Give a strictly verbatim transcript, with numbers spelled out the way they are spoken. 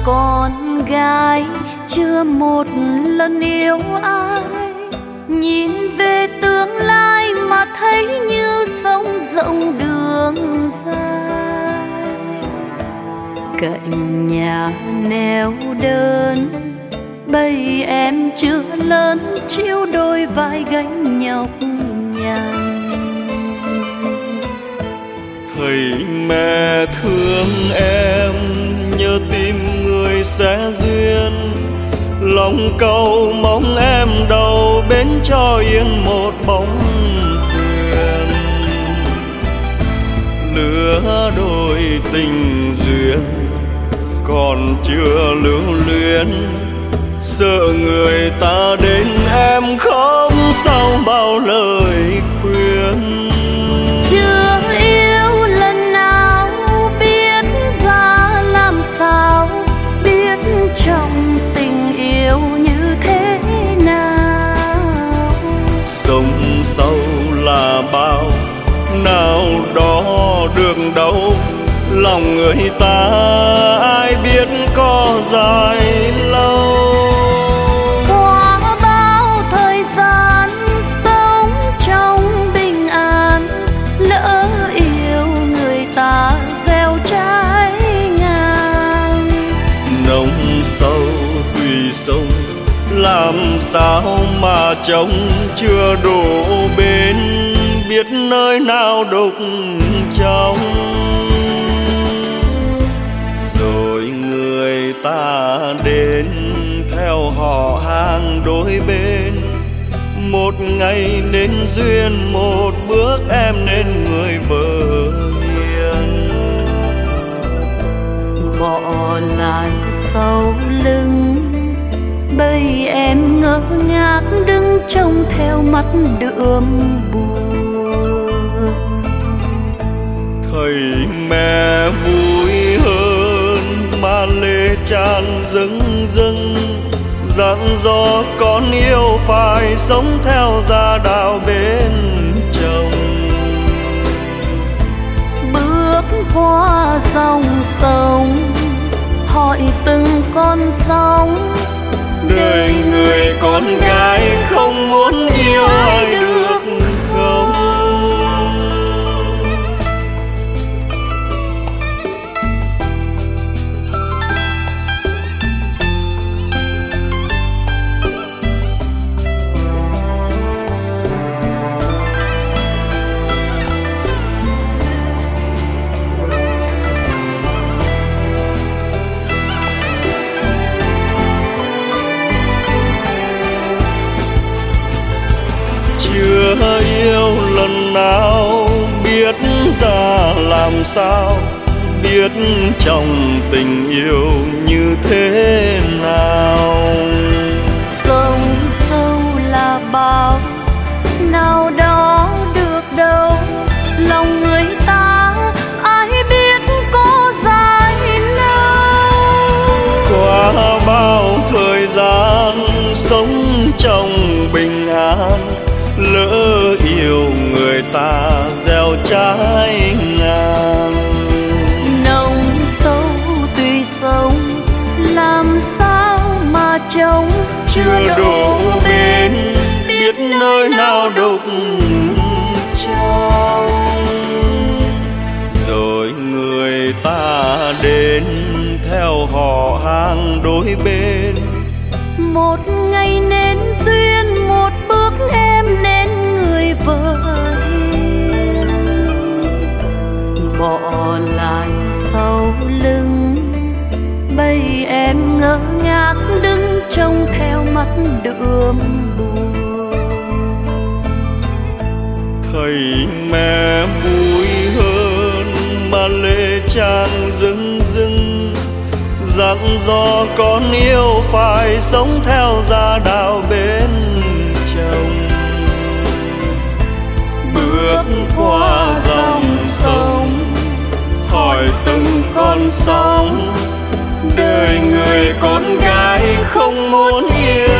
con gái chưa một lần yêu ai, nhìn về tương lai mà thấy như sông rộng đường dài. Cạnh nhà neo đơn, bầy em chưa lớn chịu đôi vai gánh nhọc nhằn. Thầy mẹ thương em, nhớ tìm người sẽ duyên, lòng cầu mong em đầu bến cho yên một bóng thuyền. Lứa đôi tình duyên còn chưa lưu luyến, sợ người ta đến em khóc sau bao lời khuyên. Chưa yêu lần nào biết ra làm sao, biết trong tình yêu như thế nào. Sông sâu là bao, nào đó được đâu, lòng người ta ai biết có dài lâu. Qua bao thời gian sống trong bình an, lỡ yêu người ta gieo trái ngang. Nông sâu tùy sông, làm sao mà trông chưa đổ bên, biết nơi nào đục trong. Rồi người ta đến theo họ hàng đôi bên, một ngày nên duyên, một bước em nên người vợ hiền. Bỏ lại sau lưng, bầy em ngơ ngác đứng trông theo mắt đượm buồn. Thầy mẹ vui hơn mà lệ tràn rưng rưng, dặn dò con yêu phải sống theo gia đạo bên chồng. Bước qua dòng sông, hỏi từng con sóng, đời người con gái không muốn yêu ai được không? Chưa yêu lần nào biết ra làm sao, biết trong tình yêu như thế nào. Sông sâu là bao, nào đó được đâu, lòng người ta ai biết có dài lâu. Qua bao thời gian sống trong bình an, lỡ yêu người ta gieo trái ngang. Nông sâu tùy sông, làm sao mà trông chưa đổ bên, biết nơi nào đục trong. Rồi người ta đến theo họ hàng đôi bên, một ngày nên duyên, một bước em nên người vợ hiền. Bỏ lại sau lưng, bầy em ngơ ngác đứng trông theo mắt đượm buồn. thầy mẹ vui hơn mà lệ tràn rưng rưng, dặn dò con yêu phải sống theo gia đạo bên chồng. Bước qua dòng sông, hỏi từng con sóng, đời người con gái không muốn yêu